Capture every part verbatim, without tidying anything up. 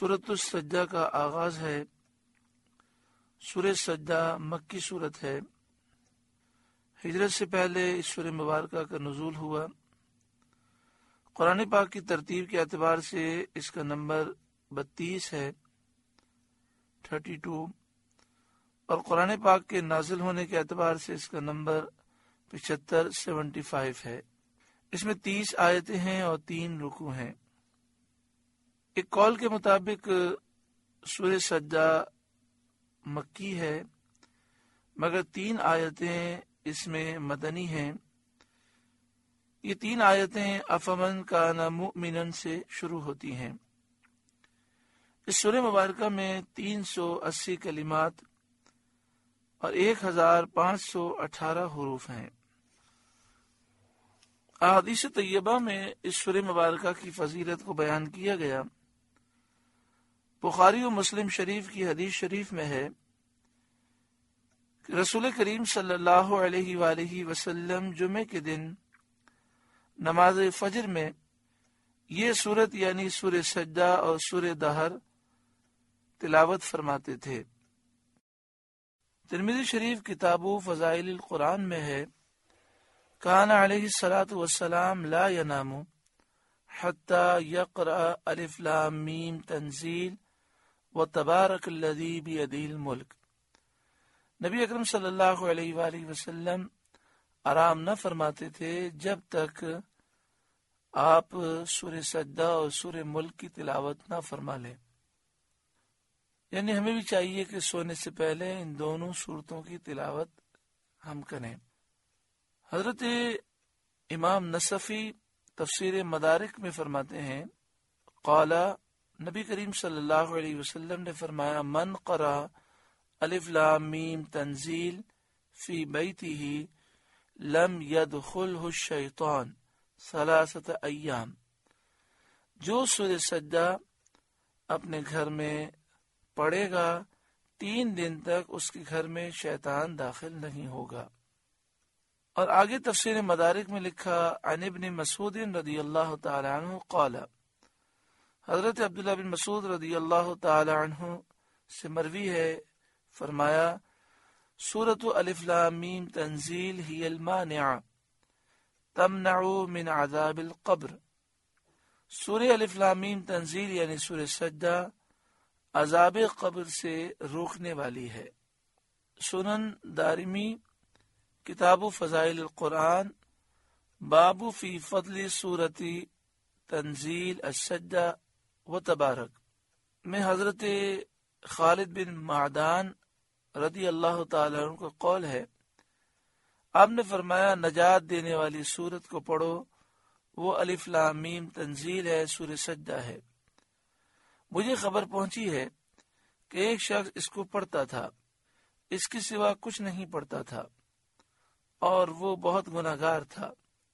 سورۃ السجدہ کا آغاز ہے۔ سورہ سجدہ مکی سورت ہے۔ ہجرت سے پہلے اس سورہ مبارکہ کا نزول ہوا۔ قرآن پاک کی ترتیب کے اعتبار سے اس کا نمبر بتیس ہے، تھرٹی ٹو، اور قرآن پاک کے نازل ہونے کے اعتبار سے اس کا نمبر پچہتر، سیونٹی فائیو ہے۔ اس میں تیس آیتیں ہیں اور تین رکوع ہیں۔ ایک قول کے مطابق سورہ سجدہ مکی ہے، مگر تین آیتیں اس میں مدنی ہیں۔ یہ تین آیتیں افمن کان مؤمنا سے شروع ہوتی ہیں۔ اس سورہ مبارکہ میں تین سو اسی کلمات اور ایک ہزار پانچ سو اٹھارہ حروف ہیں۔ احادیث طیبہ میں اس سورہ مبارکہ کی فضیلت کو بیان کیا گیا۔ بخاری و مسلم شریف کی حدیث شریف میں ہے کہ رسول کریم صلی اللہ علیہ وآلہ وسلم جمعے کے دن نماز فجر میں یہ سورت یعنی سورہ سجدہ اور سورہ دہر تلاوت فرماتے تھے۔ ترمذی شریف کتاب فضائل القرآن میں ہے، کان علیہ الصلاۃ والسلام لا ینام حتی یقرأ الف لام میم تنزیل وتبارک الذی بیدہ الملک۔ نبی اکرم صلی اللہ علیہ وآلہ وسلم آرام نہ فرماتے تھے جب تک آپ سورہ سجدہ اور سورہ ملک کی تلاوت نہ فرما لیں۔ یعنی ہمیں بھی چاہیے کہ سونے سے پہلے ان دونوں سورتوں کی تلاوت ہم کریں۔ حضرت امام نصفی تفسیر مدارک میں فرماتے ہیں، قال نبی کریم صلی اللہ علیہ وسلم نے فرمایا، من قرأ الف لام میم تنزیل فی بیتہ لم یدخلہ الشیطان ثلاثۃ ایام۔ جو سورہ سجدہ اپنے گھر میں پڑھے گا تین دن تک اس کے گھر میں شیطان داخل نہیں ہوگا۔ اور آگے تفسیر مدارک میں لکھا، عن ابن مسعود رضی اللہ تعالی عنہ قال، حضرت عبداللہ بن مسعود رضی اللہ تعالی عنہ سے مروی ہے، فرمایا، سورۃ الف لام میم تنزیل ہی المانعہ تمنع من عذاب القبر۔ سورہ الف لام میم تنزیل یعنی سورہ سجدہ عذاب قبر سے روکنے والی ہے۔ سنن دارمی کتاب فضائل القرآن باب فی فضل سورۃ تنزیل السجدہ و تبارک میں حضرت خالد بن معدان رضی اللہ تعالی عنہ کا قول ہے، آپ نے فرمایا، نجات دینے والی سورت کو پڑھو، وہ الف لام میم تنزیل ہے، سورہ سجدہ ہے۔ مجھے خبر پہنچی ہے کہ ایک شخص اس کو پڑھتا تھا، اس کے سوا کچھ نہیں پڑھتا تھا، اور وہ بہت گناہگار تھا۔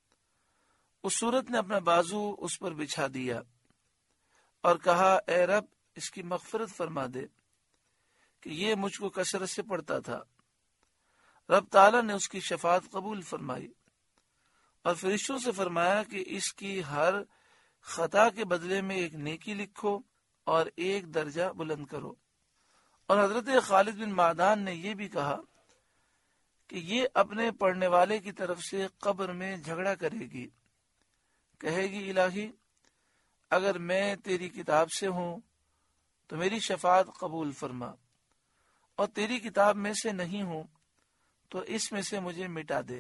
اس سورت نے اپنا بازو اس پر بچھا دیا اور کہا، اے رب اس کی مغفرت فرما دے کہ یہ مجھ کو کثرت سے پڑھتا تھا۔ رب تعالی نے اس کی شفاعت قبول فرمائی اور فرشتوں سے فرمایا کہ اس کی ہر خطا کے بدلے میں ایک نیکی لکھو اور ایک درجہ بلند کرو۔ اور حضرت خالد بن معدان نے یہ بھی کہا کہ یہ اپنے پڑھنے والے کی طرف سے قبر میں جھگڑا کرے گی، کہے گی، الہی اگر میں تیری کتاب سے ہوں تو میری شفاعت قبول فرما، اور تیری کتاب میں سے نہیں ہوں تو اس میں سے مجھے مٹا دے۔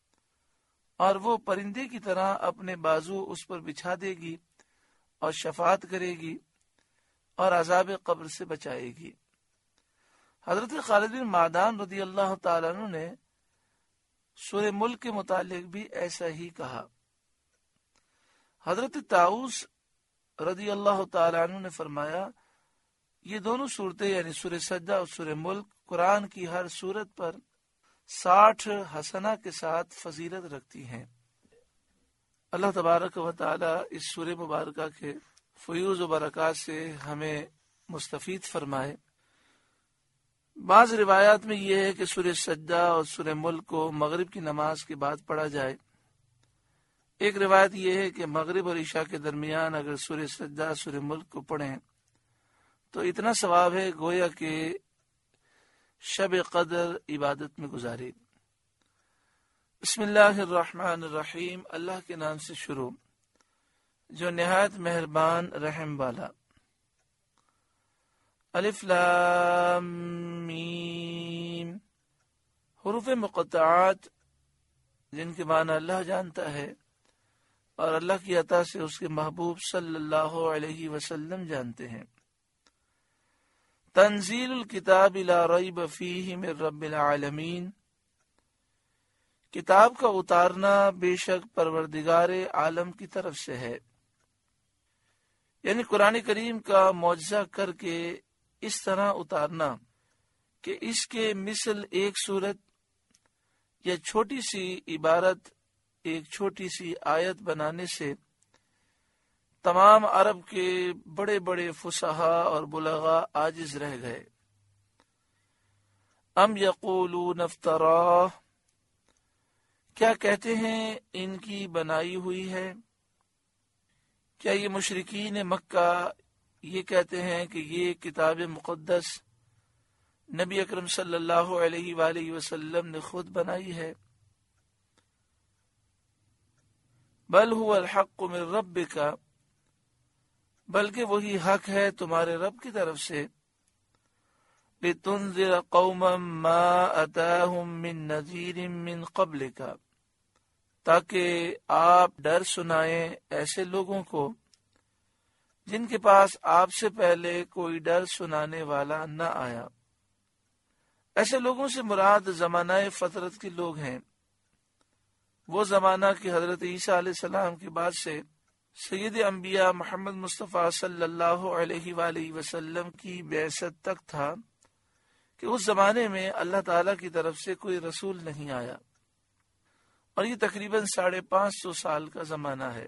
اور وہ پرندے کی طرح اپنے بازو اس پر بچھا دے گی اور شفاعت کرے گی اور عذاب قبر سے بچائے گی۔ حضرت خالد بن معدان رضی اللہ تعالیٰ عنہ نے سورہ ملک کے متعلق بھی ایسا ہی کہا۔ حضرت طاؤس رضی اللہ تعالیٰ عنہ نے فرمایا، یہ دونوں صورتیں یعنی سورہ سجدہ اور سورہ ملک قرآن کی ہر صورت پر ساٹھ حسنہ کے ساتھ فضیلت رکھتی ہیں۔ اللہ تبارک و تعالی اس سورہ مبارکہ کے فیوز و برکات سے ہمیں مستفید فرمائے۔ بعض روایات میں یہ ہے کہ سورہ سجدہ اور سورہ ملک کو مغرب کی نماز کے بعد پڑھا جائے۔ ایک روایت یہ ہے کہ مغرب اور عشاء کے درمیان اگر سورہ سجدہ سورہ ملک کو پڑھیں تو اتنا ثواب ہے گویا کہ شب قدر عبادت میں گزاری۔ بسم اللہ الرحمن الرحیم، اللہ کے نام سے شروع جو نہایت مہربان رحم والا۔ الف لام میم، حروف مقطعات جن کے معنی اللہ جانتا ہے اور اللہ کی عطا سے اس کے محبوب صلی اللہ علیہ وسلم جانتے ہیں۔ تنزیل الکتاب لا ریب فیہ من رب العالمین، کتاب کا اتارنا بے شک پروردگار عالم کی طرف سے ہے، یعنی قرآن کریم کا معجزہ کر کے اس طرح اتارنا کہ اس کے مثل ایک صورت یا چھوٹی سی عبارت، ایک چھوٹی سی آیت بنانے سے تمام عرب کے بڑے بڑے فصحاء اور بلغاء عاجز رہ گئے۔ ام یقولون افتراہ، کیا کہتے ہیں ان کی بنائی ہوئی ہے؟ کیا یہ مشرکین مکہ یہ کہتے ہیں کہ یہ کتاب مقدس نبی اکرم صلی اللہ علیہ وآلہ وسلم نے خود بنائی ہے؟ بل هو الحق من ربک، بلکہ وہی حق ہے تمہارے رب کی طرف سے۔ لتنذر قوما ما اتاهم من نذیر من قبلک، تاکہ آپ ڈر سنائیں ایسے لوگوں کو جن کے پاس آپ سے پہلے کوئی ڈر سنانے والا نہ آیا۔ ایسے لوگوں سے مراد زمانہ فترت کے لوگ ہیں، وہ زمانہ کہ حضرت عیسیٰ علیہ السلام کے بعد سے سید انبیاء محمد مصطفیٰ صلی اللہ علیہ وآلہ وسلم کی بعثت تک تھا، کہ اس زمانے میں اللہ تعالیٰ کی طرف سے کوئی رسول نہیں آیا، اور یہ تقریباً ساڑھے پانچ سو سال کا زمانہ ہے۔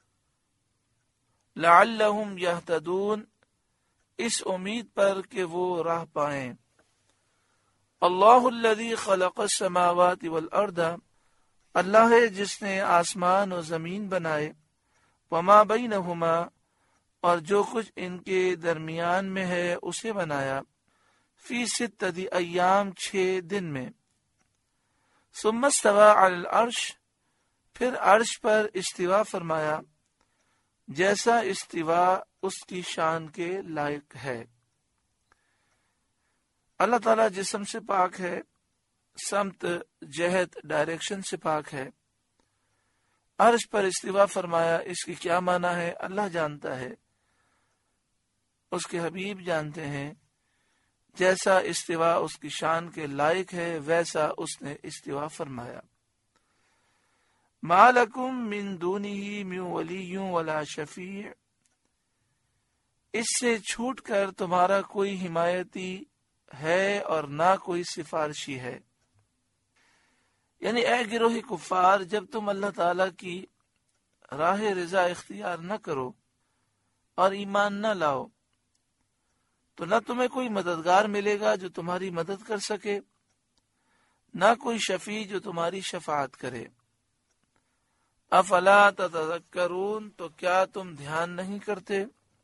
لعلہم یہتدون، اس امید پر کہ وہ راہ پائیں۔ اللہ الذی خلق السماوات والارض، اللہ ہے جس نے آسمان و زمین بنائے، وما بینہما، اور جو کچھ ان کے درمیان میں ہے اسے بنایا، فی ستۃ ایام، چھ دن میں۔ ثم استوى علی العرش، پھر عرش پر استوا فرمایا، جیسا استوا اس کی شان کے لائق ہے۔ اللہ تعالیٰ جسم سے پاک ہے، سمت، جہت، ڈائریکشن سے پاک ہے۔ عرش پر استوا فرمایا، اس کی کیا معنی ہے اللہ جانتا ہے، اس کے حبیب جانتے ہیں۔ جیسا استوا اس کی شان کے لائق ہے ویسا اس نے استوا فرمایا۔ ما لکم من دونہ من ولی ولا شفیع، اس سے چھوٹ کر تمہارا کوئی حمایتی ہے اور نہ کوئی سفارشی ہے۔ یعنی اے گروہ کفار، جب تم اللہ تعالیٰ کی راہ رضا اختیار نہ کرو اور ایمان نہ لاؤ تو نہ تمہیں کوئی مددگار ملے گا جو تمہاری مدد کر سکے، نہ کوئی شفیع جو تمہاری شفاعت کرے۔ افلا تتذکرون، تو کیا تم دھیان نہیں کرتے؟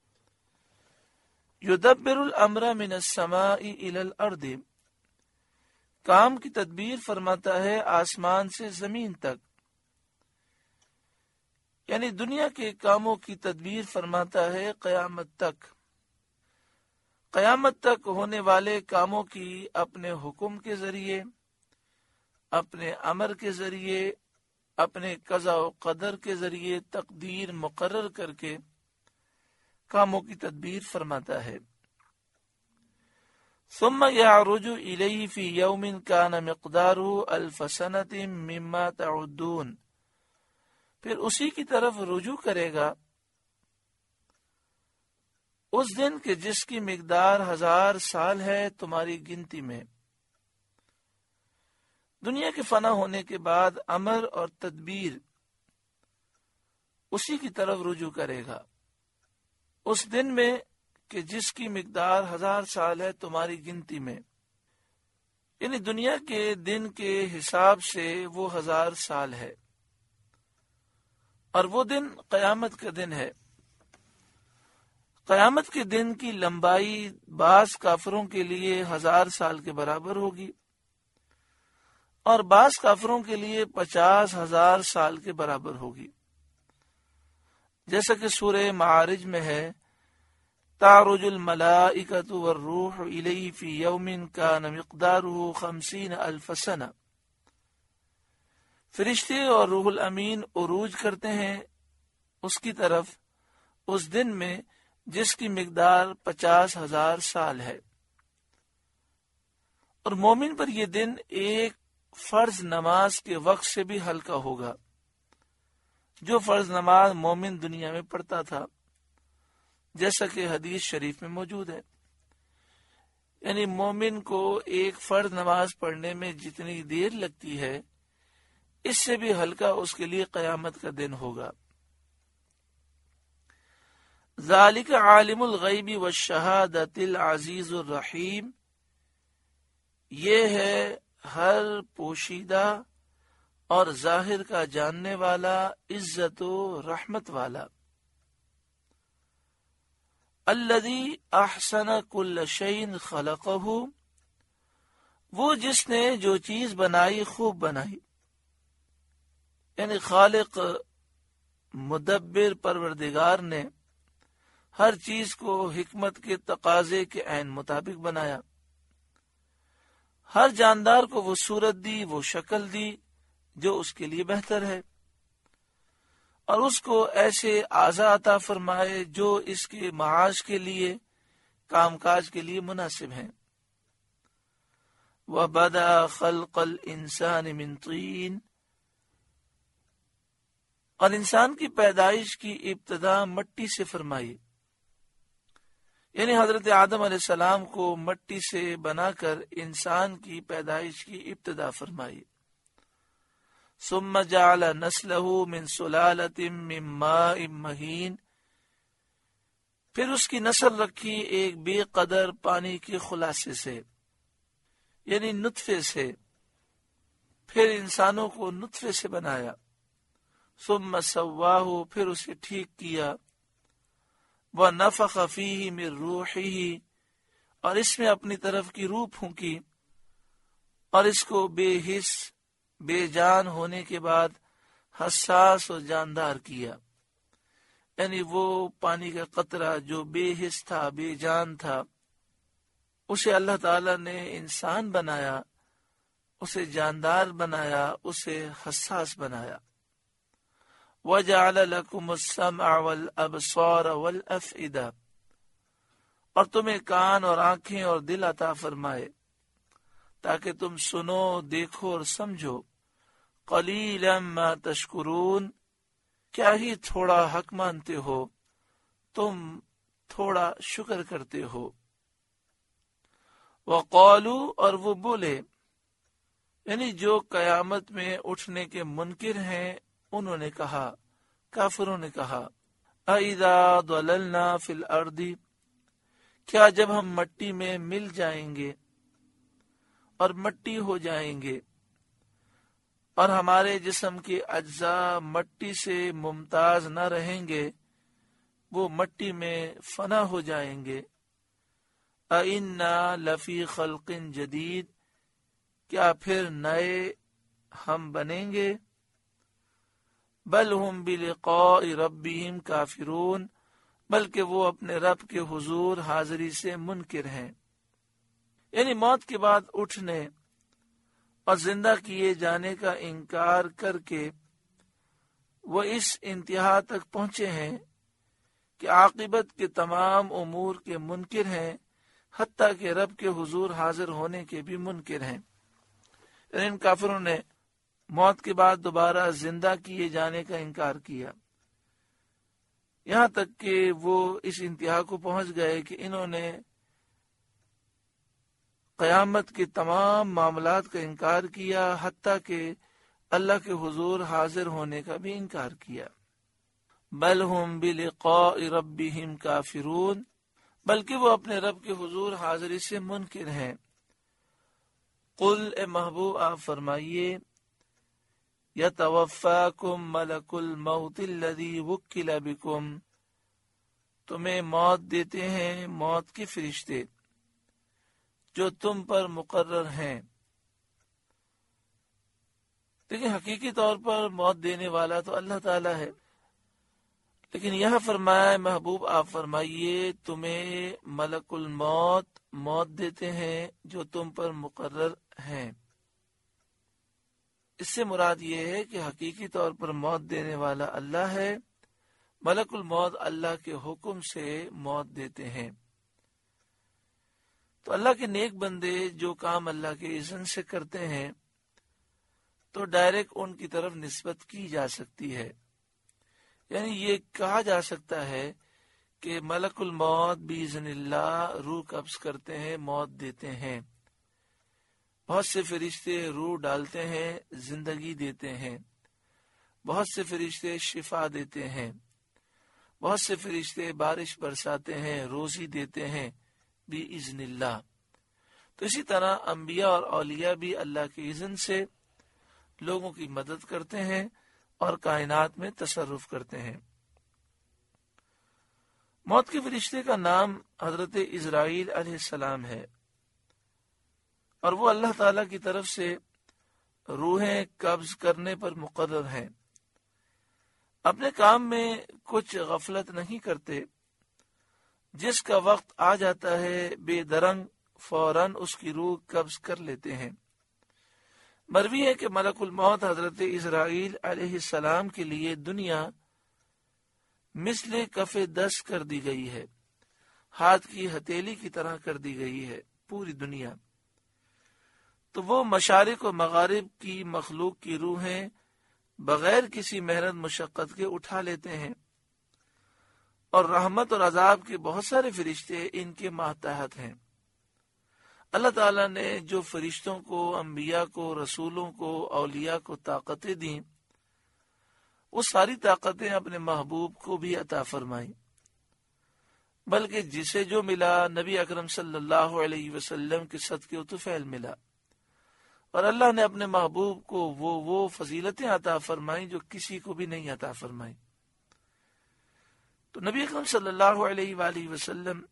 یدبر الامر من السماء الى الارض، کام کی تدبیر فرماتا ہے آسمان سے زمین تک، یعنی دنیا کے کاموں کی تدبیر فرماتا ہے قیامت تک۔ قیامت تک ہونے والے کاموں کی اپنے حکم کے ذریعے، اپنے امر کے ذریعے، اپنے قضاء و قدر کے ذریعے تقدیر مقرر کر کے کاموں کی تدبیر فرماتا ہے۔ ثم یعرج الیہ فی یوم کان مقدارہ الف سنۃ مما تعدون، پھر اسی کی طرف رجوع کرے گا اس دن کے جس کی مقدار ہزار سال ہے تمہاری گنتی میں۔ دنیا کے فنا ہونے کے بعد امر اور تدبیر اسی کی طرف رجوع کرے گا اس دن میں کہ جس کی مقدار ہزار سال ہے تمہاری گنتی میں، یعنی دنیا کے دن کے حساب سے وہ ہزار سال ہے، اور وہ دن قیامت کا دن ہے۔ قیامت کے دن کی لمبائی بعض کافروں کے لیے ہزار سال کے برابر ہوگی اور بعض کافروں کے لیے پچاس ہزار سال کے برابر ہوگی، جیسا کہ سورہ معارج میں ہے، تعرج الملائکۃ والروح الیہ فی یوم کان مقدارہ خمسین الف سنہ، فرشتے اور روح الامین عروج کرتے ہیں اس کی طرف اس دن میں جس کی مقدار پچاس ہزار سال ہے۔ اور مومن پر یہ دن ایک فرض نماز کے وقت سے بھی ہلکا ہوگا، جو فرض نماز مومن دنیا میں پڑھتا تھا، جیسا کہ حدیث شریف میں موجود ہے۔ یعنی مومن کو ایک فرض نماز پڑھنے میں جتنی دیر لگتی ہے، اس سے بھی ہلکا اس کے لیے قیامت کا دن ہوگا۔ ذالک عالم الغیب والشہادۃ العزیز الرحیم، یہ ہے ہر پوشیدہ اور ظاہر کا جاننے والا، عزت و رحمت والا۔ الذی احسن کل شیء خلقہ، وہ جس نے جو چیز بنائی خوب بنائی، یعنی خالق مدبر پروردگار نے ہر چیز کو حکمت کے تقاضے کے عین مطابق بنایا۔ ہر جاندار کو وہ صورت دی، وہ شکل دی جو اس کے لیے بہتر ہے، اور اس کو ایسے اعضاء عطا فرمائے جو اس کے معاش کے لیے، کام کاج کے لیے مناسب ہیں۔ وَبَدَأَ خَلْقَ الْإِنسَانِ مِنْ طِينٍ، اور انسان کی پیدائش کی ابتدا مٹی سے فرمائی، یعنی حضرت آدم علیہ السلام کو مٹی سے بنا کر انسان کی پیدائش کی ابتدا فرمائی۔ ثم جعل نسلہ من سلالۃ من ماء مہین، پھر اس کی نسل رکھی ایک بے قدر پانی کے خلاصے سے، یعنی نطفے سے، پھر انسانوں کو نطفے سے بنایا۔ ثم سواہ، پھر اسے ٹھیک کیا۔ وَنَفَخَ فِيهِ مِن رُوحِهِ، اور اس میں اپنی طرف کی روح پھونکی، اور اس کو بے حس بے جان ہونے کے بعد حساس و جاندار کیا، یعنی وہ پانی کا قطرہ جو بے حس تھا، بے جان تھا، اسے اللہ تعالی نے انسان بنایا، اسے جاندار بنایا، اسے حساس بنایا۔ وَجَعَلَ لَكُمُ السَّمْعَ وَالْأَبْصَارَ وَالْأَفْئِدَةَ، اور تمہیں کان اور آنکھیں اور دل عطا فرمائے تاکہ تم سنو، دیکھو اور سمجھو۔ قَلِيلًا مَا تَشْكُرُونَ، کیا ہی تھوڑا حق مانتے ہو، تم تھوڑا شکر کرتے ہو۔ وَقَالُوا، اور وہ بولے، یعنی جو قیامت میں اٹھنے کے منکر ہیں، انہوں نے کہا، کافروں نے کہا، اَإِذَا ضَلَلْنَا فِي الْأَرْضِ، کیا جب ہم مٹی میں مل جائیں گے اور مٹی ہو جائیں گے، اور ہمارے جسم کے اجزاء مٹی سے ممتاز نہ رہیں گے، وہ مٹی میں فنا ہو جائیں گے۔ اَإِنَّا لَفِي خَلْقٍ جَدِيدٍ، کیا پھر نئے ہم بنیں گے؟ بل ہم بلقاء ربہم کافرون، بلکہ وہ اپنے رب کے حضور حاضری سے منکر ہیں۔ یعنی موت کے بعد اٹھنے اور زندہ کیے جانے کا انکار کر کے وہ اس انتہا تک پہنچے ہیں کہ عاقبت کے تمام امور کے منکر ہیں، حتیٰ کہ رب کے حضور حاضر ہونے کے بھی منکر ہیں۔ یعنی ان کافروں نے موت کے بعد دوبارہ زندہ کیے جانے کا انکار کیا، یہاں تک کہ وہ اس انتہا کو پہنچ گئے کہ انہوں نے قیامت کے تمام معاملات کا انکار کیا، حتیٰ کہ اللہ کے حضور حاضر ہونے کا بھی انکار کیا۔ بل ہم بلقاء ربہم کافرون، بلکہ وہ اپنے رب کے حضور حاضری سے منکر ہیں۔ قل، اے محبوب آپ فرمائیے، یتوفاکم ملک الموت الذی وکل بکم، تمہیں موت دیتے ہیں موت کے فرشتے جو تم پر مقرر ہیں. لیکن حقیقی طور پر موت دینے والا تو اللہ تعالیٰ ہے. لیکن یہاں فرمایا محبوب آپ فرمائیے تمہیں ملک الموت موت دیتے ہیں جو تم پر مقرر ہیں. اس سے مراد یہ ہے کہ حقیقی طور پر موت دینے والا اللہ ہے. ملک الموت اللہ کے حکم سے موت دیتے ہیں. تو اللہ کے نیک بندے جو کام اللہ کے اذن سے کرتے ہیں تو ڈائریکٹ ان کی طرف نسبت کی جا سکتی ہے. یعنی یہ کہا جا سکتا ہے کہ ملک الموت باذن اللہ روح قبض کرتے ہیں موت دیتے ہیں. بہت سے فرشتے روح ڈالتے ہیں زندگی دیتے ہیں. بہت سے فرشتے شفا دیتے ہیں. بہت سے فرشتے بارش برساتے ہیں روزی دیتے ہیں باذن اللہ. تو اسی طرح انبیاء اور اولیاء بھی اللہ کے اذن سے لوگوں کی مدد کرتے ہیں اور کائنات میں تصرف کرتے ہیں. موت کے فرشتے کا نام حضرت اسرائیل علیہ السلام ہے اور وہ اللہ تعالی کی طرف سے روحیں قبض کرنے پر مقرر ہیں. اپنے کام میں کچھ غفلت نہیں کرتے. جس کا وقت آ جاتا ہے بے درنگ فوراً اس کی روح قبض کر لیتے ہیں. مروی ہے کہ ملک الموت حضرت اسرائیل علیہ السلام کے لیے دنیا مثل کف دست کر دی گئی ہے. ہاتھ کی ہتھیلی کی طرح کر دی گئی ہے پوری دنیا. تو وہ مشارق و مغارب کی مخلوق کی روحیں بغیر کسی محنت مشقت کے اٹھا لیتے ہیں اور رحمت اور عذاب کے بہت سارے فرشتے ان کے ماتحت ہیں. اللہ تعالیٰ نے جو فرشتوں کو انبیاء کو رسولوں کو اولیاء کو طاقتیں دیں وہ ساری طاقتیں اپنے محبوب کو بھی عطا فرمائیں. بلکہ جسے جو ملا نبی اکرم صلی اللہ علیہ وسلم کے صدقے و طفیل ملا اور اللہ نے اپنے محبوب کو وہ وہ فضیلتیں عطا فرمائیں جو کسی کو بھی نہیں عطا فرمائیں. تو نبی اکرم صلی اللہ علیہ وآلہ وسلم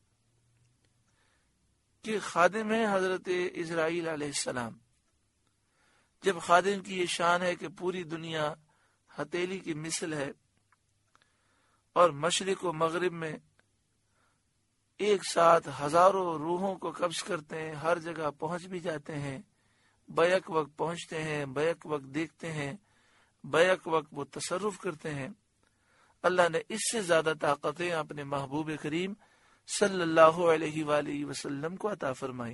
کہ خادم ہے حضرت اسرائیل علیہ السلام. جب خادم کی یہ شان ہے کہ پوری دنیا ہتھیلی کی مثل ہے اور مشرق و مغرب میں ایک ساتھ ہزاروں روحوں کو قبض کرتے ہیں, ہر جگہ پہنچ بھی جاتے ہیں, بیک وقت پہنچتے ہیں, بیک وقت دیکھتے ہیں, بیک وقت وہ تصرف کرتے ہیں. اللہ نے اس سے زیادہ طاقتیں اپنے محبوب کریم صلی اللہ علیہ وآلہ وسلم کو عطا فرمائیں.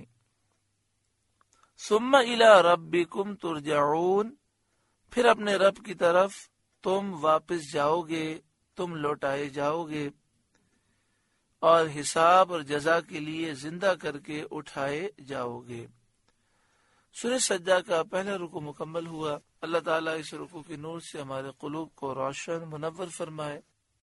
ثم الی ربکم ترجعون, پھر اپنے رب کی طرف تم واپس جاؤ گے, تم لوٹائے جاؤ گے اور حساب اور جزا کے لیے زندہ کر کے اٹھائے جاؤ گے. سورہ سجدہ کا پہلا رکوع مکمل ہوا. اللہ تعالیٰ اس رکوع کے نور سے ہمارے قلوب کو روشن منور فرمائے.